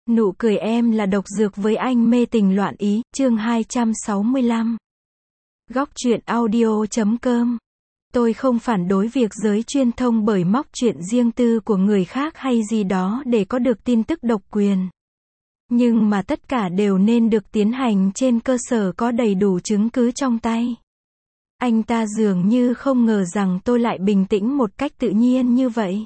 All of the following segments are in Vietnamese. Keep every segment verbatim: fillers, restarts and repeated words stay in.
Nụ cười em là độc dược với anh mê tình loạn ý, chương hai trăm sáu mươi lăm. Góc truyện audio chấm com. Tôi không phản đối việc giới truyền thông bởi móc chuyện riêng tư của người khác hay gì đó để có được tin tức độc quyền. Nhưng mà tất cả đều nên được tiến hành trên cơ sở có đầy đủ chứng cứ trong tay. Anh ta dường như không ngờ rằng tôi lại bình tĩnh một cách tự nhiên như vậy.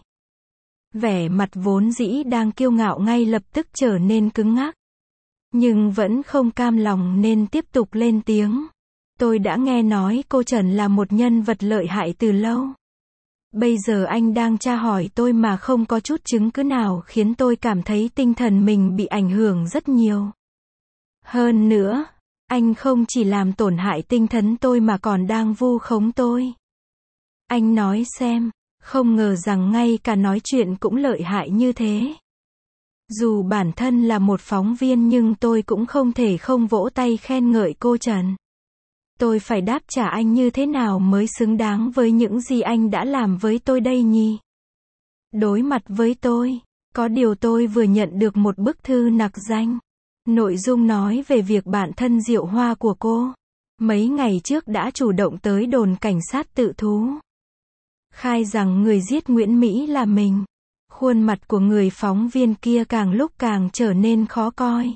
Vẻ mặt vốn dĩ đang kiêu ngạo ngay lập tức trở nên cứng ngắc. Nhưng vẫn không cam lòng nên tiếp tục lên tiếng. Tôi đã nghe nói cô Trần là một nhân vật lợi hại từ lâu. Bây giờ anh đang tra hỏi tôi mà không có chút chứng cứ nào khiến tôi cảm thấy tinh thần mình bị ảnh hưởng rất nhiều. Hơn nữa, anh không chỉ làm tổn hại tinh thần tôi mà còn đang vu khống tôi. Anh nói xem. Không ngờ rằng ngay cả nói chuyện cũng lợi hại như thế. Dù bản thân là một phóng viên nhưng tôi cũng không thể không vỗ tay khen ngợi cô Trần. Tôi phải đáp trả anh như thế nào mới xứng đáng với những gì anh đã làm với tôi đây nhỉ? Đối mặt với tôi, có điều tôi vừa nhận được một bức thư nặc danh. Nội dung nói về việc bạn thân Diệu Hoa của cô, mấy ngày trước đã chủ động tới đồn cảnh sát tự thú. Khai rằng người giết Nguyễn Mỹ là mình. Khuôn mặt của người phóng viên kia càng lúc càng trở nên khó coi.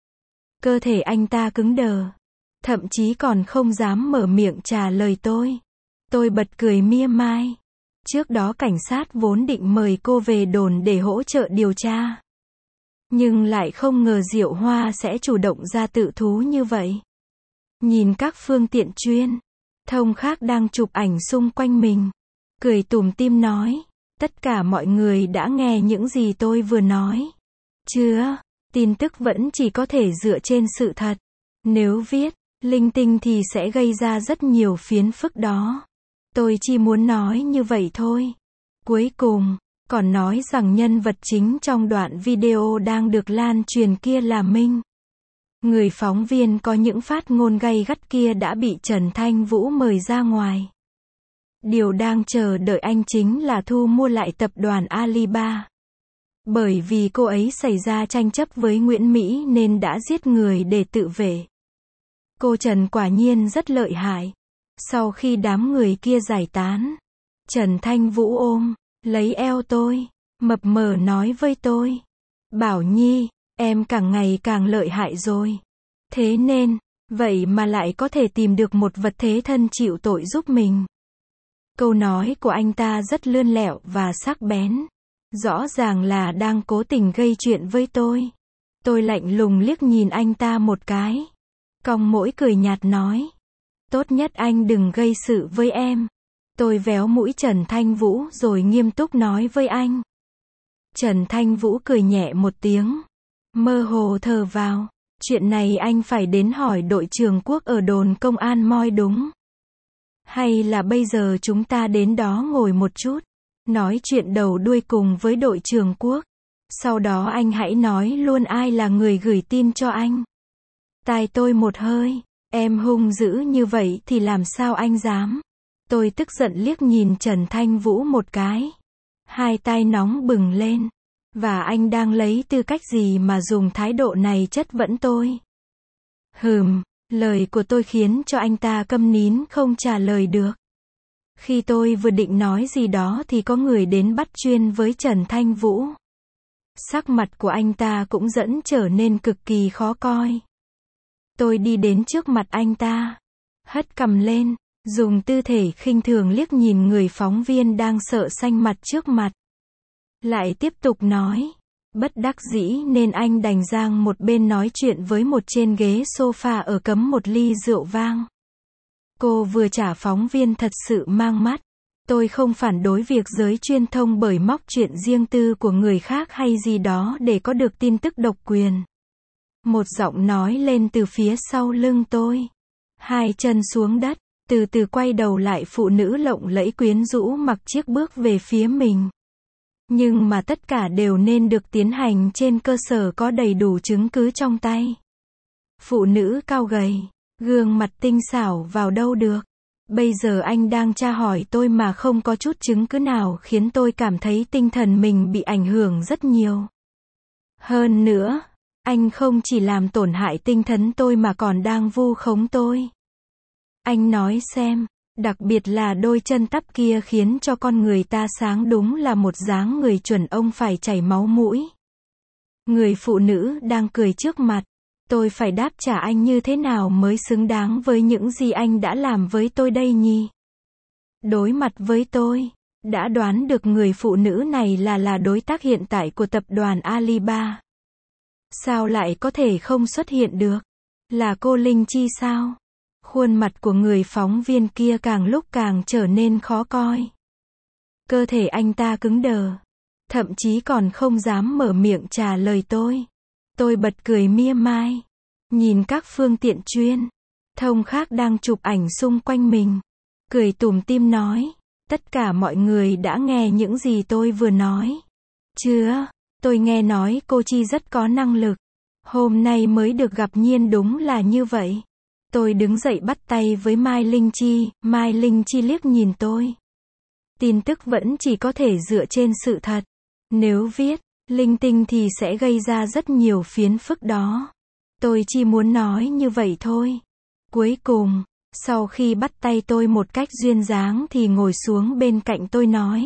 Cơ thể anh ta cứng đờ. Thậm chí còn không dám mở miệng trả lời tôi. Tôi bật cười mỉa mai. Trước đó cảnh sát vốn định mời cô về đồn để hỗ trợ điều tra. Nhưng lại không ngờ Diệu Hoa sẽ chủ động ra tự thú như vậy. Nhìn các phương tiện truyền thông khác đang chụp ảnh xung quanh mình. Cười tủm tỉm nói, tất cả mọi người đã nghe những gì tôi vừa nói. Chưa, tin tức vẫn chỉ có thể dựa trên sự thật. Nếu viết, linh tinh thì sẽ gây ra rất nhiều phiền phức đó. Tôi chỉ muốn nói như vậy thôi. Cuối cùng, còn nói rằng nhân vật chính trong đoạn video đang được lan truyền kia là Minh. Người phóng viên có những phát ngôn gay gắt kia đã bị Trần Thanh Vũ mời ra ngoài. Điều đang chờ đợi anh chính là thu mua lại tập đoàn Alibaba. Bởi vì cô ấy xảy ra tranh chấp với Nguyễn Mỹ nên đã giết người để tự vệ. Cô Trần quả nhiên rất lợi hại. Sau khi đám người kia giải tán, Trần Thanh Vũ ôm lấy eo tôi, mập mờ nói với tôi. Bảo Nhi, em càng ngày càng lợi hại rồi. Thế nên, vậy mà lại có thể tìm được một vật thế thân chịu tội giúp mình. Câu nói của anh ta rất lươn lẹo và sắc bén. Rõ ràng là đang cố tình gây chuyện với tôi. Tôi lạnh lùng liếc nhìn anh ta một cái. Cong mỗi cười nhạt nói. Tốt nhất anh đừng gây sự với em. Tôi véo mũi Trần Thanh Vũ rồi nghiêm túc nói với anh. Trần Thanh Vũ cười nhẹ một tiếng. Mơ hồ thở vào. Chuyện này anh phải đến hỏi đội trưởng Quốc ở đồn công an moi đúng. Hay là bây giờ chúng ta đến đó ngồi một chút, nói chuyện đầu đuôi cùng với đội trưởng Quốc. Sau đó anh hãy nói luôn ai là người gửi tin cho anh. Tai tôi một hơi, em hung dữ như vậy thì làm sao anh dám. Tôi tức giận liếc nhìn Trần Thanh Vũ một cái. Hai tai nóng bừng lên. Và anh đang lấy tư cách gì mà dùng thái độ này chất vấn tôi? Hừm. Lời của tôi khiến cho anh ta câm nín không trả lời được. Khi tôi vừa định nói gì đó thì có người đến bắt chuyên với Trần Thanh Vũ. Sắc mặt của anh ta cũng dẫn trở nên cực kỳ khó coi. Tôi đi đến trước mặt anh ta, hất cằm lên, dùng tư thể khinh thường liếc nhìn người phóng viên đang sợ xanh mặt trước mặt. Lại tiếp tục nói. Bất đắc dĩ nên anh đành giang một bên nói chuyện với một trên ghế sofa ở cấm một ly rượu vang. Cô vừa trả phóng viên thật sự mang mắt. Tôi không phản đối việc giới truyền thông bởi móc chuyện riêng tư của người khác hay gì đó để có được tin tức độc quyền. Một giọng nói lên từ phía sau lưng tôi. Hai chân xuống đất, từ từ quay đầu lại phụ nữ lộng lẫy quyến rũ mặc chiếc bước về phía mình. Nhưng mà tất cả đều nên được tiến hành trên cơ sở có đầy đủ chứng cứ trong tay. Phụ nữ cao gầy, gương mặt tinh xảo vào đâu được. Bây giờ anh đang tra hỏi tôi mà không có chút chứng cứ nào khiến tôi cảm thấy tinh thần mình bị ảnh hưởng rất nhiều. Hơn nữa, Anh không chỉ làm tổn hại tinh thần tôi mà còn đang vu khống tôi. Anh nói xem, đặc biệt là đôi chân tắp kia khiến cho con người ta sáng đúng là một dáng người chuẩn ông phải chảy máu mũi. Người phụ nữ đang cười trước mặt. Tôi phải đáp trả anh như thế nào mới xứng đáng với những gì anh đã làm với tôi đây nhỉ? Đối mặt với tôi, đã đoán được người phụ nữ này là là đối tác hiện tại của tập đoàn Alibaba. Sao lại có thể không xuất hiện được? Là cô Linh Chi sao? Khuôn mặt của người phóng viên kia càng lúc càng trở nên khó coi. Cơ thể anh ta cứng đờ. Thậm chí còn không dám mở miệng trả lời tôi. Tôi bật cười mỉa mai. Nhìn các phương tiện truyền thông khác đang chụp ảnh xung quanh mình. Cười tủm tỉm nói. Tất cả mọi người đã nghe những gì tôi vừa nói. Chưa, tôi nghe nói cô Chi rất có năng lực. Hôm nay mới được gặp Nhiên đúng là như vậy. Tôi đứng dậy bắt tay với Mai Linh Chi, Mai Linh Chi liếc nhìn tôi. Tin tức vẫn chỉ có thể dựa trên sự thật. Nếu viết linh tinh thì sẽ gây ra rất nhiều phiền phức đó. Tôi chỉ muốn nói như vậy thôi. Cuối cùng, sau khi bắt tay tôi một cách duyên dáng thì ngồi xuống bên cạnh tôi nói.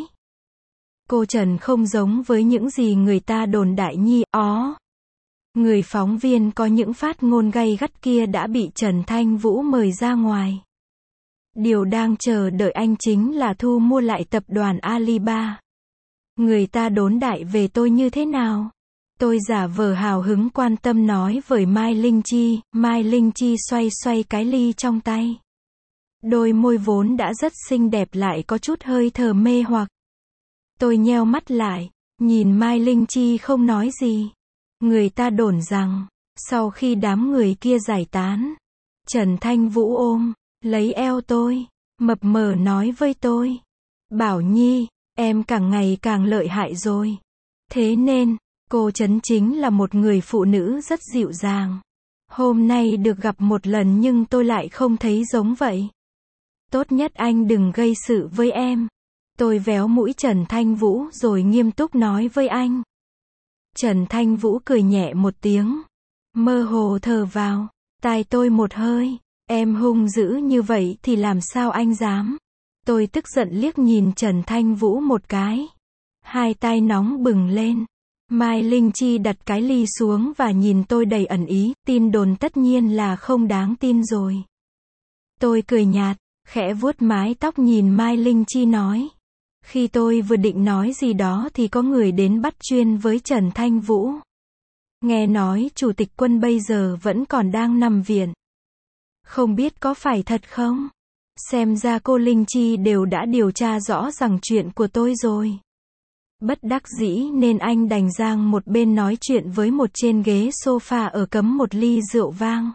Cô Trần không giống với những gì người ta đồn đại nhi, ó. Người phóng viên có những phát ngôn gay gắt kia đã bị Trần Thanh Vũ mời ra ngoài. Điều đang chờ đợi anh chính là thu mua lại tập đoàn Alibaba. Người ta đồn đại về tôi như thế nào? Tôi giả vờ hào hứng quan tâm nói với Mai Linh Chi, Mai Linh Chi xoay xoay cái ly trong tay. Đôi môi vốn đã rất xinh đẹp lại có chút hơi thở mê hoặc. Tôi nheo mắt lại, nhìn Mai Linh Chi không nói gì. Người ta đồn rằng, sau khi đám người kia giải tán, Trần Thanh Vũ ôm, lấy eo tôi, mập mờ nói với tôi. Bảo Nhi, em càng ngày càng lợi hại rồi. Thế nên, cô Trấn chính là một người phụ nữ rất dịu dàng. Hôm nay được gặp một lần nhưng tôi lại không thấy giống vậy. Tốt nhất anh đừng gây sự với em. Tôi véo mũi Trần Thanh Vũ rồi nghiêm túc nói với anh. Trần Thanh Vũ cười nhẹ một tiếng. Mơ hồ thở vào. Tai tôi một hơi. Em hung dữ như vậy thì làm sao anh dám. Tôi tức giận liếc nhìn Trần Thanh Vũ một cái. Hai tai nóng bừng lên. Mai Linh Chi đặt cái ly xuống và nhìn tôi đầy ẩn ý. Tin đồn tất nhiên là không đáng tin rồi. Tôi cười nhạt, khẽ vuốt mái tóc nhìn Mai Linh Chi nói. Khi tôi vừa định nói gì đó thì có người đến bắt chuyên với Trần Thanh Vũ. Nghe nói Chủ tịch Quân bây giờ vẫn còn đang nằm viện. Không biết có phải thật không? Xem ra cô Linh Chi đều đã điều tra rõ ràng chuyện của tôi rồi. Bất đắc dĩ nên anh đành giang một bên nói chuyện với một trên ghế sofa ở cấm một ly rượu vang.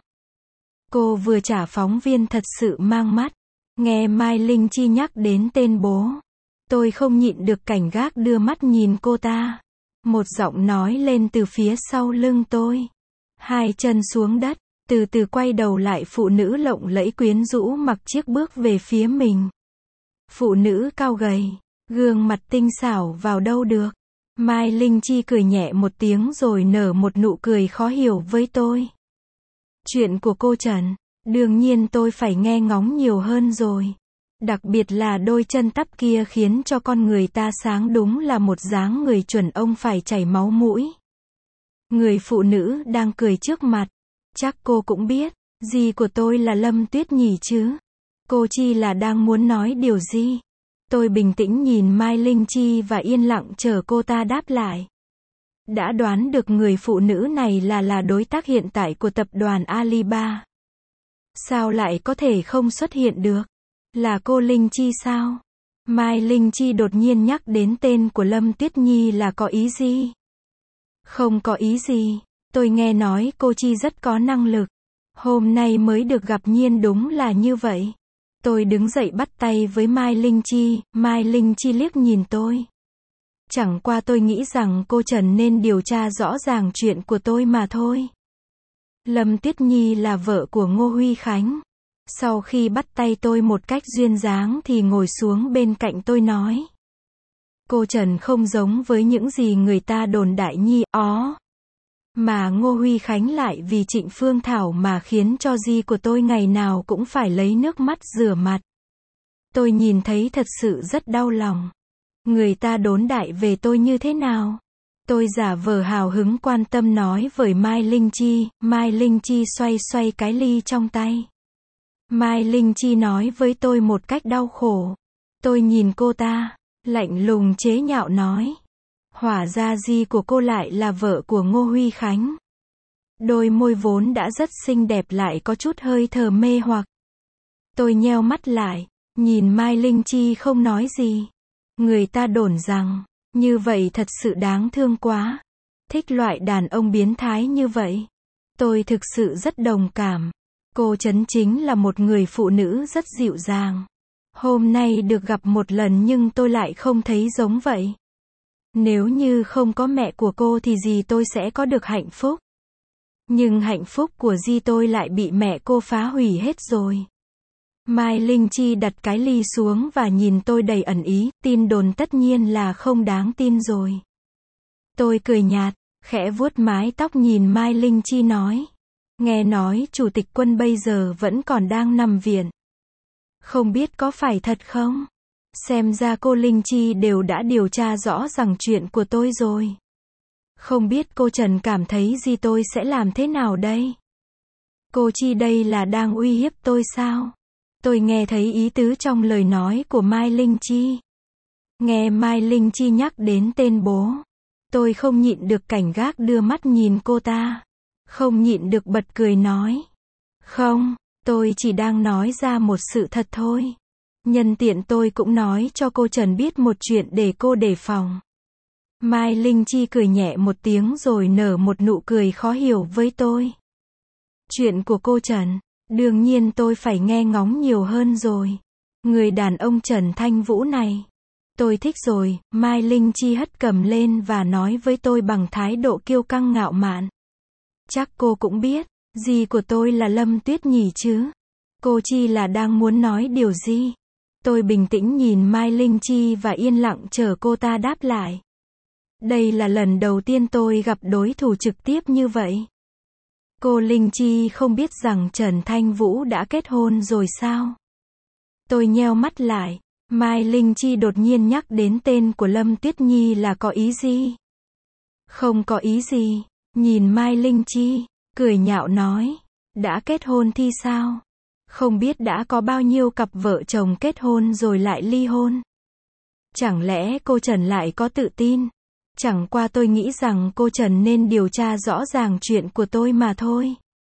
Cô vừa trả phóng viên thật sự mang mắt. Nghe Mai Linh Chi nhắc đến tên bố. Tôi không nhịn được cảnh gác đưa mắt nhìn cô ta. Một giọng nói lên từ phía sau lưng tôi. Hai chân xuống đất, từ từ quay đầu lại phụ nữ lộng lẫy quyến rũ mặc chiếc bước về phía mình. Phụ nữ cao gầy, gương mặt tinh xảo vào đâu được. Mai Linh Chi cười nhẹ một tiếng rồi nở một nụ cười khó hiểu với tôi. Chuyện của cô Trần, đương nhiên tôi phải nghe ngóng nhiều hơn rồi. Đặc biệt là đôi chân tắp kia khiến cho con người ta sáng đúng là một dáng người chuẩn ông phải chảy máu mũi. Người phụ nữ đang cười trước mặt. Chắc cô cũng biết, gì của tôi là Lâm Tuyết nhỉ chứ? Cô Chi là đang muốn nói điều gì? Tôi bình tĩnh nhìn Mai Linh Chi và yên lặng chờ cô ta đáp lại. Đã đoán được người phụ nữ này là là đối tác hiện tại của tập đoàn Alibaba. Sao lại có thể không xuất hiện được? Là cô Linh Chi sao? Mai Linh Chi đột nhiên nhắc đến tên của Lâm Tuyết Nhi là có ý gì? Không có ý gì. Tôi nghe nói cô Chi rất có năng lực. Hôm nay mới được gặp Nhiên đúng là như vậy. Tôi đứng dậy bắt tay với Mai Linh Chi, Mai Linh Chi liếc nhìn tôi. Chẳng qua tôi nghĩ rằng cô Trần nên điều tra rõ ràng chuyện của tôi mà thôi. Lâm Tuyết Nhi là vợ của Ngô Huy Khánh. Sau khi bắt tay tôi một cách duyên dáng thì ngồi xuống bên cạnh tôi nói. Cô Trần không giống với những gì người ta đồn đại nhi, ó. Mà Ngô Huy Khánh lại vì Trịnh Phương Thảo mà khiến cho Di của tôi ngày nào cũng phải lấy nước mắt rửa mặt. Tôi nhìn thấy thật sự rất đau lòng. Người ta đồn đại về tôi như thế nào? Tôi giả vờ hào hứng quan tâm nói với Mai Linh Chi. Mai Linh Chi xoay xoay cái ly trong tay. Mai Linh Chi nói với tôi một cách đau khổ. Tôi nhìn cô ta, lạnh lùng chế nhạo nói. Hóa ra Di của cô lại là vợ của Ngô Huy Khánh. Đôi môi vốn đã rất xinh đẹp lại có chút hơi thở mê hoặc. Tôi nheo mắt lại, nhìn Mai Linh Chi không nói gì. Người ta đồn rằng, như vậy thật sự đáng thương quá. Thích loại đàn ông biến thái như vậy. Tôi thực sự rất đồng cảm. Cô Trấn chính là một người phụ nữ rất dịu dàng. Hôm nay được gặp một lần nhưng tôi lại không thấy giống vậy. Nếu như không có mẹ của cô thì Di tôi sẽ có được hạnh phúc. Nhưng hạnh phúc của Di tôi lại bị mẹ cô phá hủy hết rồi. Mai Linh Chi đặt cái ly xuống và nhìn tôi đầy ẩn ý, tin đồn tất nhiên là không đáng tin rồi. Tôi cười nhạt, khẽ vuốt mái tóc nhìn Mai Linh Chi nói. Nghe nói Chủ tịch Quân bây giờ vẫn còn đang nằm viện. Không biết có phải thật không? Xem ra cô Linh Chi đều đã điều tra rõ ràng chuyện của tôi rồi. Không biết cô Trần cảm thấy Di tôi sẽ làm thế nào đây? Cô Chi đây là đang uy hiếp tôi sao? Tôi nghe thấy ý tứ trong lời nói của Mai Linh Chi. Nghe Mai Linh Chi nhắc đến tên bố. Tôi không nhịn được cảnh gác đưa mắt nhìn cô ta. Không nhịn được bật cười nói. Không, tôi chỉ đang nói ra một sự thật thôi. Nhân tiện tôi cũng nói cho cô Trần biết một chuyện để cô đề phòng. Mai Linh Chi cười nhẹ một tiếng rồi nở một nụ cười khó hiểu với tôi. Chuyện của cô Trần, đương nhiên tôi phải nghe ngóng nhiều hơn rồi. Người đàn ông Trần Thanh Vũ này. Tôi thích rồi, Mai Linh Chi hất cầm lên và nói với tôi bằng thái độ kiêu căng ngạo mạn. Chắc cô cũng biết, Di của tôi là Lâm Tuyết Nhỉ chứ? Cô Chi là đang muốn nói điều gì? Tôi bình tĩnh nhìn Mai Linh Chi và yên lặng chờ cô ta đáp lại. Đây là lần đầu tiên tôi gặp đối thủ trực tiếp như vậy. Cô Linh Chi không biết rằng Trần Thanh Vũ đã kết hôn rồi sao? Tôi nheo mắt lại. Mai Linh Chi đột nhiên nhắc đến tên của Lâm Tuyết Nhi là có ý gì? Không có ý gì. Nhìn Mai Linh Chi, cười nhạo nói. Đã kết hôn thì sao? Không biết đã có bao nhiêu cặp vợ chồng kết hôn rồi lại ly hôn. Chẳng lẽ cô Trần lại có tự tin? Chẳng qua tôi nghĩ rằng cô Trần nên điều tra rõ ràng chuyện của tôi mà thôi.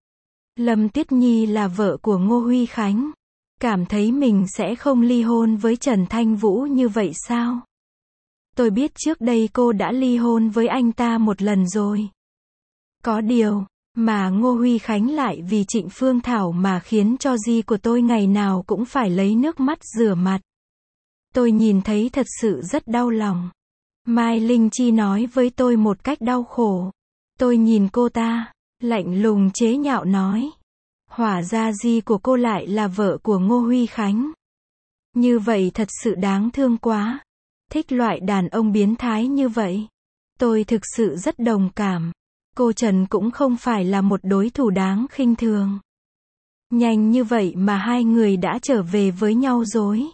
Lâm Tuyết Nhi là vợ của Ngô Huy Khánh. Cảm thấy mình sẽ không ly hôn với Trần Thanh Vũ như vậy sao? Tôi biết trước đây cô đã ly hôn với anh ta một lần rồi. Có điều, mà Ngô Huy Khánh lại vì Trịnh Phương Thảo mà khiến cho Di của tôi ngày nào cũng phải lấy nước mắt rửa mặt. Tôi nhìn thấy thật sự rất đau lòng. Mai Linh Chi nói với tôi một cách đau khổ. Tôi nhìn cô ta, lạnh lùng chế nhạo nói. Hóa ra Di của cô lại là vợ của Ngô Huy Khánh. Như vậy thật sự đáng thương quá. Thích loại đàn ông biến thái như vậy. Tôi thực sự rất đồng cảm. Cô Trần cũng không phải là một đối thủ đáng khinh thường. Nhanh như vậy mà hai người đã trở về với nhau rồi.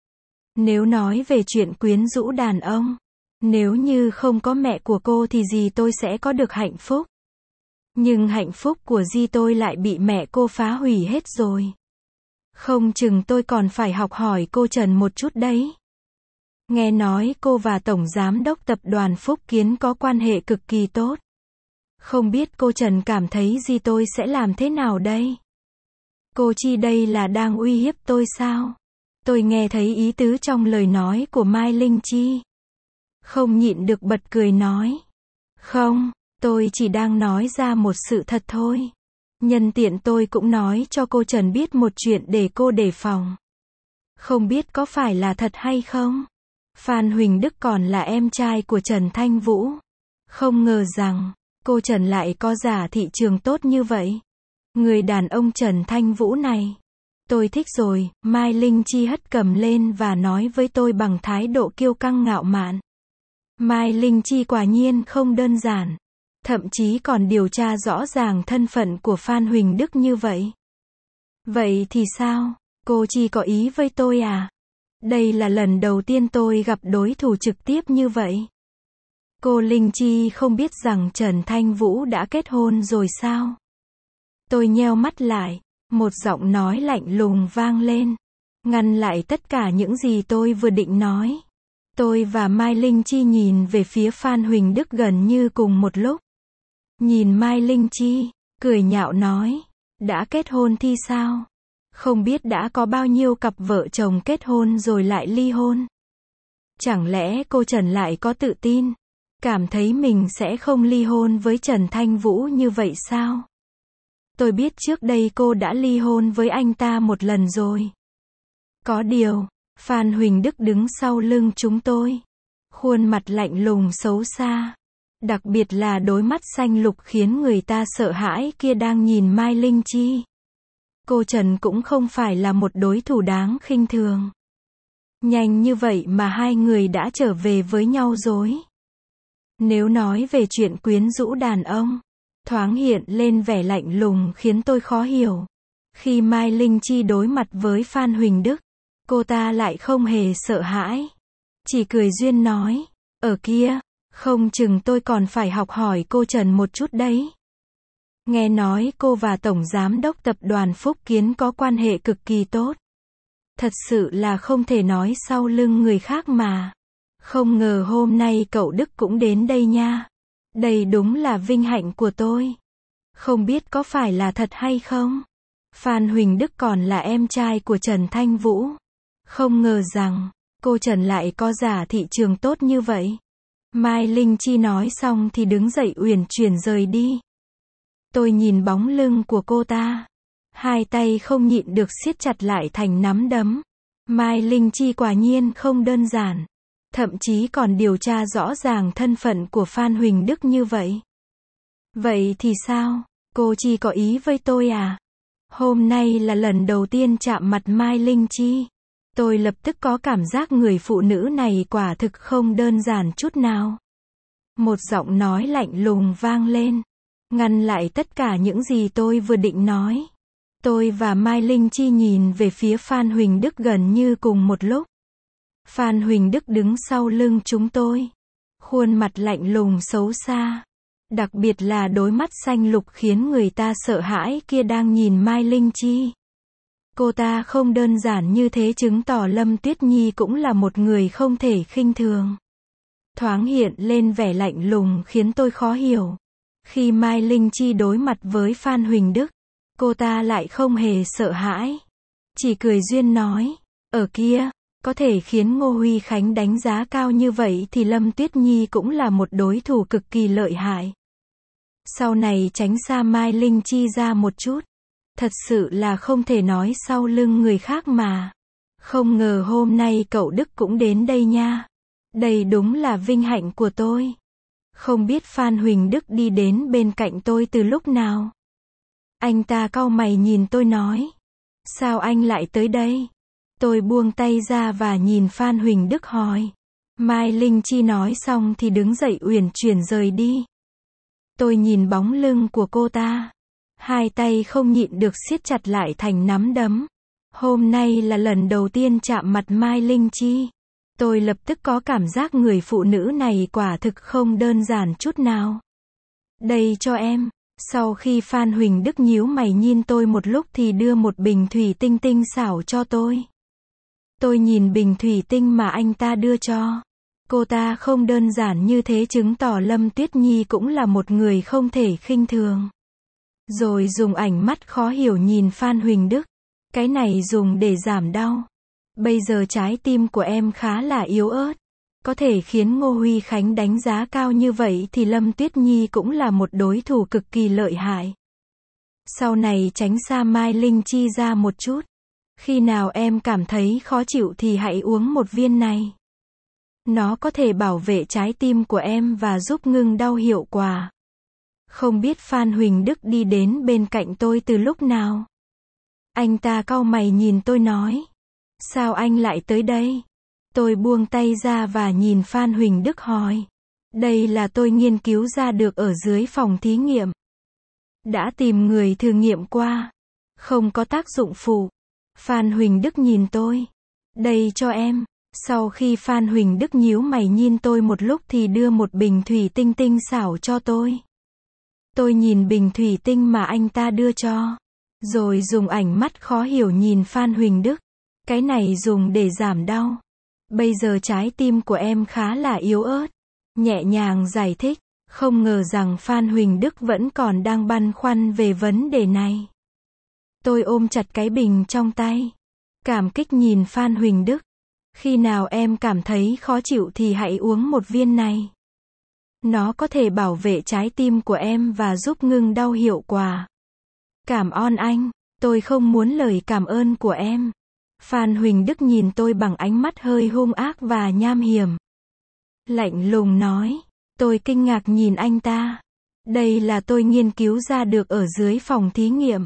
Nếu nói về chuyện quyến rũ đàn ông, nếu như không có mẹ của cô thì Di tôi sẽ có được hạnh phúc. Nhưng hạnh phúc của Di tôi lại bị mẹ cô phá hủy hết rồi. Không chừng tôi còn phải học hỏi cô Trần một chút đấy. Nghe nói cô và Tổng Giám đốc Tập đoàn Phúc Kiến có quan hệ cực kỳ tốt. Không biết cô Trần cảm thấy Di tôi sẽ làm thế nào đây? Cô Chi đây là đang uy hiếp tôi sao? Tôi nghe thấy ý tứ trong lời nói của Mai Linh Chi. Không nhịn được bật cười nói. Không, tôi chỉ đang nói ra một sự thật thôi. Nhân tiện tôi cũng nói cho cô Trần biết một chuyện để cô đề phòng. Không biết có phải là thật hay không? Phan Huỳnh Đức còn là em trai của Trần Thanh Vũ. Không ngờ rằng, cô Trần lại có giả thị trường tốt như vậy. Người đàn ông Trần Thanh Vũ này. Tôi thích rồi, Mai Linh Chi hất cầm lên và nói với tôi bằng thái độ kiêu căng ngạo mạn. Mai Linh Chi quả nhiên không đơn giản. thậm chí còn điều tra rõ ràng thân phận của Phan Huỳnh Đức như vậy. Vậy thì sao? Cô chỉ có ý với tôi à? Đây là lần đầu tiên tôi gặp đối thủ trực tiếp như vậy. Cô Linh Chi không biết rằng Trần Thanh Vũ đã kết hôn rồi sao? Tôi nheo mắt lại, một giọng nói lạnh lùng vang lên, ngăn lại tất cả những gì tôi vừa định nói. Tôi và Mai Linh Chi nhìn về phía Phan Huỳnh Đức gần như cùng một lúc. Nhìn Mai Linh Chi, cười nhạo nói, đã kết hôn thì sao? Không biết đã có bao nhiêu cặp vợ chồng kết hôn rồi lại ly hôn. Chẳng lẽ cô Trần lại có tự tin, cảm thấy mình sẽ không ly hôn với Trần Thanh Vũ như vậy sao? Tôi biết trước đây cô đã ly hôn với anh ta một lần rồi. Có điều, Phan Huỳnh Đức đứng sau lưng chúng tôi, khuôn mặt lạnh lùng xấu xa, đặc biệt là đôi mắt xanh lục khiến người ta sợ hãi kia đang nhìn Mai Linh Chi. Cô Trần cũng không phải là một đối thủ đáng khinh thường. Nhanh như vậy mà hai người đã trở về với nhau rồi. Nếu nói về chuyện quyến rũ đàn ông, thoáng hiện lên vẻ lạnh lùng khiến tôi khó hiểu. Khi Mai Linh Chi đối mặt với Phan Huỳnh Đức, cô ta lại không hề sợ hãi. Chỉ cười duyên nói, ở kia, không chừng tôi còn phải học hỏi cô Trần một chút đấy. Nghe nói cô và Tổng Giám đốc Tập đoàn Phúc Kiến có quan hệ cực kỳ tốt. Thật sự là không thể nói sau lưng người khác mà. Không ngờ hôm nay cậu Đức cũng đến đây nha. Đây đúng là vinh hạnh của tôi. Không biết có phải là thật hay không? Phan Huỳnh Đức còn là em trai của Trần Thanh Vũ. Không ngờ rằng, cô Trần lại có giả thị trường tốt như vậy. Mai Linh Chi nói xong thì đứng dậy uyển chuyển rời đi. Tôi nhìn bóng lưng của cô ta. Hai tay không nhịn được siết chặt lại thành nắm đấm. Mai Linh Chi quả nhiên không đơn giản. Thậm chí còn điều tra rõ ràng thân phận của Phan Huỳnh Đức như vậy. Vậy thì sao? Cô chỉ có ý với tôi à? Hôm nay là lần đầu tiên chạm mặt Mai Linh Chi. Tôi lập tức có cảm giác người phụ nữ này quả thực không đơn giản chút nào. Một giọng nói lạnh lùng vang lên, ngăn lại tất cả những gì tôi vừa định nói. Tôi và Mai Linh Chi nhìn về phía Phan Huỳnh Đức gần như cùng một lúc. Phan Huỳnh Đức đứng sau lưng chúng tôi, khuôn mặt lạnh lùng xấu xa, đặc biệt là đôi mắt xanh lục khiến người ta sợ hãi kia đang nhìn Mai Linh Chi. Cô ta không đơn giản như thế, chứng tỏ Lâm Tuyết Nhi cũng là một người không thể khinh thường. Thoáng hiện lên vẻ lạnh lùng khiến tôi khó hiểu. Khi Mai Linh Chi đối mặt với Phan Huỳnh Đức, cô ta lại không hề sợ hãi. Chỉ cười duyên nói, ở kia, có thể khiến Ngô Huy Khánh đánh giá cao như vậy thì Lâm Tuyết Nhi cũng là một đối thủ cực kỳ lợi hại. Sau này tránh xa Mai Linh Chi ra một chút. Thật sự là không thể nói sau lưng người khác mà. Không ngờ hôm nay cậu Đức cũng đến đây nha. Đây đúng là vinh hạnh của tôi. Không biết Phan Huỳnh Đức đi đến bên cạnh tôi từ lúc nào. Anh ta cau mày nhìn tôi nói, sao anh lại tới đây? Tôi buông tay ra và nhìn Phan Huỳnh Đức hỏi. Mai Linh Chi nói xong thì đứng dậy uyển chuyển rời đi. Tôi nhìn bóng lưng của cô ta. Hai tay không nhịn được siết chặt lại thành nắm đấm. Hôm nay là lần đầu tiên chạm mặt Mai Linh Chi. Tôi lập tức có cảm giác người phụ nữ này quả thực không đơn giản chút nào. Đây cho em. Sau khi Phan Huỳnh Đức nhíu mày nhìn tôi một lúc thì đưa một bình thủy tinh tinh xảo cho tôi. Tôi nhìn bình thủy tinh mà anh ta đưa cho. Cô ta không đơn giản như thế, chứng tỏ Lâm Tuyết Nhi cũng là một người không thể khinh thường. Rồi dùng ánh mắt khó hiểu nhìn Phan Huỳnh Đức. Cái này dùng để giảm đau. Bây giờ trái tim của em khá là yếu ớt. Có thể khiến Ngô Huy Khánh đánh giá cao như vậy thì Lâm Tuyết Nhi cũng là một đối thủ cực kỳ lợi hại. Sau này tránh xa Mai Linh Chi ra một chút. Khi nào em cảm thấy khó chịu thì hãy uống một viên này. Nó có thể bảo vệ trái tim của em và giúp ngưng đau hiệu quả. Không biết Phan Huỳnh Đức đi đến bên cạnh tôi từ lúc nào. Anh ta cau mày nhìn tôi nói, sao anh lại tới đây? Tôi buông tay ra và nhìn Phan Huỳnh Đức hỏi. Đây là tôi nghiên cứu ra được ở dưới phòng thí nghiệm. Đã tìm người thử nghiệm qua. Không có tác dụng phụ. Phan Huỳnh Đức nhìn tôi. Đây cho em. Sau khi Phan Huỳnh Đức nhíu mày nhìn tôi một lúc thì đưa một bình thủy tinh tinh xảo cho tôi. Tôi nhìn bình thủy tinh mà anh ta đưa cho. Rồi dùng ánh mắt khó hiểu nhìn Phan Huỳnh Đức. Cái này dùng để giảm đau. Bây giờ trái tim của em khá là yếu ớt. Nhẹ nhàng giải thích. Không ngờ rằng Phan Huỳnh Đức vẫn còn đang băn khoăn về vấn đề này. Tôi ôm chặt cái bình trong tay. Cảm kích nhìn Phan Huỳnh Đức. Khi nào em cảm thấy khó chịu thì hãy uống một viên này. Nó có thể bảo vệ trái tim của em và giúp ngưng đau hiệu quả. Cảm ơn anh. Tôi không muốn lời cảm ơn của em. Phan Huỳnh Đức nhìn tôi bằng ánh mắt hơi hung ác và nham hiểm. Lạnh lùng nói. Tôi kinh ngạc nhìn anh ta. Đây là tôi nghiên cứu ra được ở dưới phòng thí nghiệm.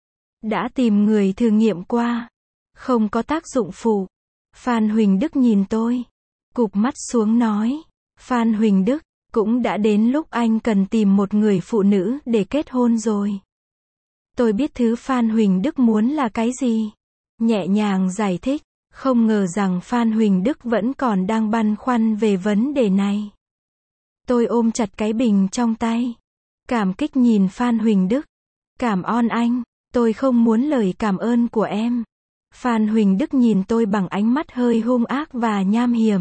Đã tìm người thử nghiệm qua. Không có tác dụng phụ. Phan Huỳnh Đức nhìn tôi. Cụp mắt xuống nói. Phan Huỳnh Đức, cũng đã đến lúc anh cần tìm một người phụ nữ để kết hôn rồi. Tôi biết thứ Phan Huỳnh Đức muốn là cái gì. Nhẹ nhàng giải thích. Không ngờ rằng Phan Huỳnh Đức vẫn còn đang băn khoăn về vấn đề này. Tôi ôm chặt cái bình trong tay. Cảm kích nhìn Phan Huỳnh Đức. Cảm ơn anh. Tôi không muốn lời cảm ơn của em. Phan Huỳnh Đức nhìn tôi bằng ánh mắt hơi hung ác và nham hiểm.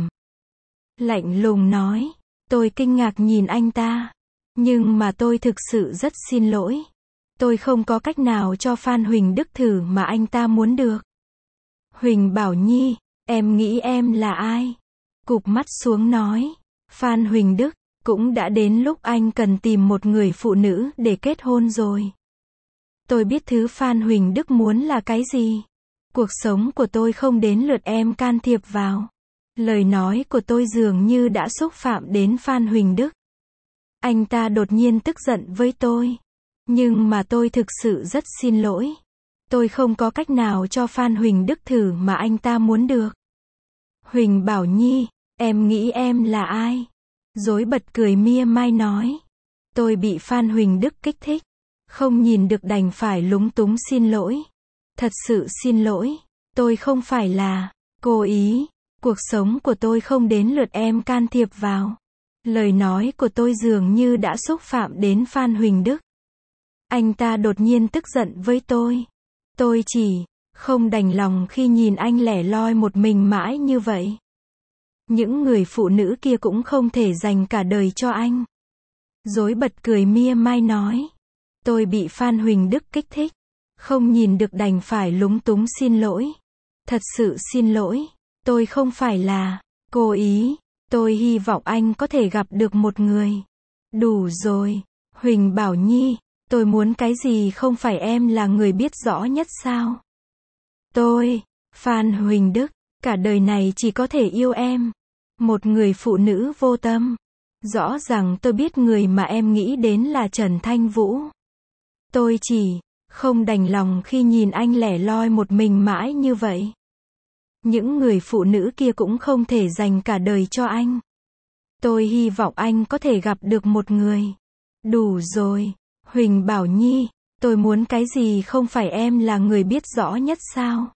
Lạnh lùng nói. Tôi kinh ngạc nhìn anh ta. Nhưng mà tôi thực sự rất xin lỗi. Tôi không có cách nào cho Phan Huỳnh Đức thử mà anh ta muốn được. Huỳnh Bảo Nhi, em nghĩ em là ai? Cụp mắt xuống nói. Phan Huỳnh Đức, cũng đã đến lúc anh cần tìm một người phụ nữ để kết hôn rồi. Tôi biết thứ Phan Huỳnh Đức muốn là cái gì. Cuộc sống của tôi không đến lượt em can thiệp vào. Lời nói của tôi dường như đã xúc phạm đến Phan Huỳnh Đức. Anh ta đột nhiên tức giận với tôi. Nhưng mà tôi thực sự rất xin lỗi. Tôi không có cách nào cho Phan Huỳnh Đức thử mà anh ta muốn được. Huỳnh Bảo Nhi, em nghĩ em là ai? Dối bật cười mia mai nói. Tôi bị Phan Huỳnh Đức kích thích. Không nhìn được đành phải lúng túng xin lỗi. Thật sự xin lỗi. Tôi không phải là cố ý. Cuộc sống của tôi không đến lượt em can thiệp vào. Lời nói của tôi dường như đã xúc phạm đến Phan Huỳnh Đức. Anh ta đột nhiên tức giận với tôi. Tôi chỉ không đành lòng khi nhìn anh lẻ loi một mình mãi như vậy. Những người phụ nữ kia cũng không thể dành cả đời cho anh. Dối bật cười mia mai nói. Tôi bị Phan Huỳnh Đức kích thích. Không nhìn được đành phải lúng túng xin lỗi. Thật sự xin lỗi. Tôi không phải là cố ý. Tôi hy vọng anh có thể gặp được một người. Đủ rồi. Huỳnh Bảo Nhi. Tôi muốn cái gì không phải em là người biết rõ nhất sao? Tôi, Phan Huỳnh Đức, cả đời này chỉ có thể yêu em. Một người phụ nữ vô tâm. Rõ ràng tôi biết người mà em nghĩ đến là Trần Thanh Vũ. Tôi chỉ không đành lòng khi nhìn anh lẻ loi một mình mãi như vậy. Những người phụ nữ kia cũng không thể dành cả đời cho anh. Tôi hy vọng anh có thể gặp được một người. Đủ rồi. Huỳnh Bảo Nhi, tôi muốn cái gì không phải em là người biết rõ nhất sao?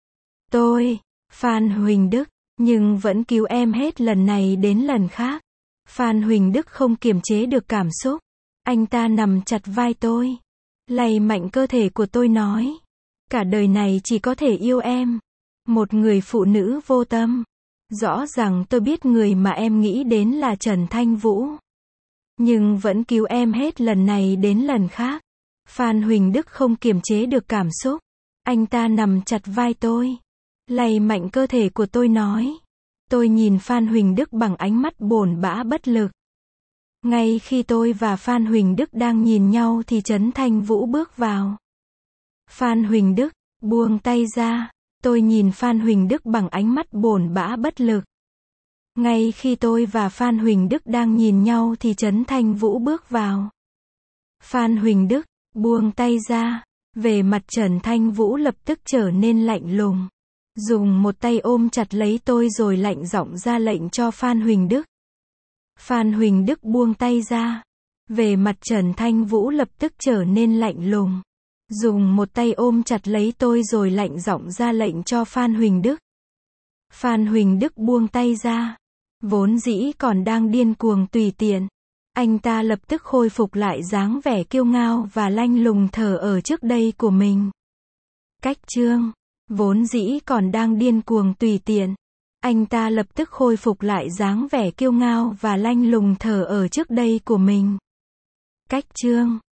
Tôi, Phan Huỳnh Đức, nhưng vẫn cứu em hết lần này đến lần khác. Phan Huỳnh Đức không kiềm chế được cảm xúc. Anh ta nằm chặt vai tôi. Lay mạnh cơ thể của tôi nói. Cả đời này chỉ có thể yêu em. Một người phụ nữ vô tâm. Rõ ràng tôi biết người mà em nghĩ đến là Trần Thanh Vũ. Nhưng vẫn cứu em hết lần này đến lần khác. Phan Huỳnh Đức không kiềm chế được cảm xúc. Anh ta nằm chặt vai tôi. Lay mạnh cơ thể của tôi nói. Tôi nhìn Phan Huỳnh Đức bằng ánh mắt bồn bã bất lực. Ngay khi tôi và Phan Huỳnh Đức đang nhìn nhau thì Trấn Thanh Vũ bước vào. Phan Huỳnh Đức, buông tay ra. Tôi nhìn Phan Huỳnh Đức bằng ánh mắt bồn bã bất lực. Ngay khi tôi và Phan Huỳnh Đức đang nhìn nhau thì Trấn Thanh Vũ bước vào. Phan Huỳnh Đức, buông tay ra. Về mặt Trần Thanh Vũ lập tức trở nên lạnh lùng. Dùng một tay ôm chặt lấy tôi rồi lạnh giọng ra lệnh cho Phan Huỳnh Đức. Phan Huỳnh Đức buông tay ra. Về mặt Trần Thanh Vũ lập tức trở nên lạnh lùng. Dùng một tay ôm chặt lấy tôi rồi lạnh giọng ra lệnh cho Phan Huỳnh Đức. Phan Huỳnh Đức buông tay ra. Vốn dĩ còn đang điên cuồng tùy tiện. Anh ta lập tức khôi phục lại dáng vẻ kiêu ngao và lanh lùng thờ ở trước đây của mình. Cách chương. Vốn dĩ còn đang điên cuồng tùy tiện. Anh ta lập tức khôi phục lại dáng vẻ kiêu ngao và lanh lùng thờ ở trước đây của mình. Cách chương.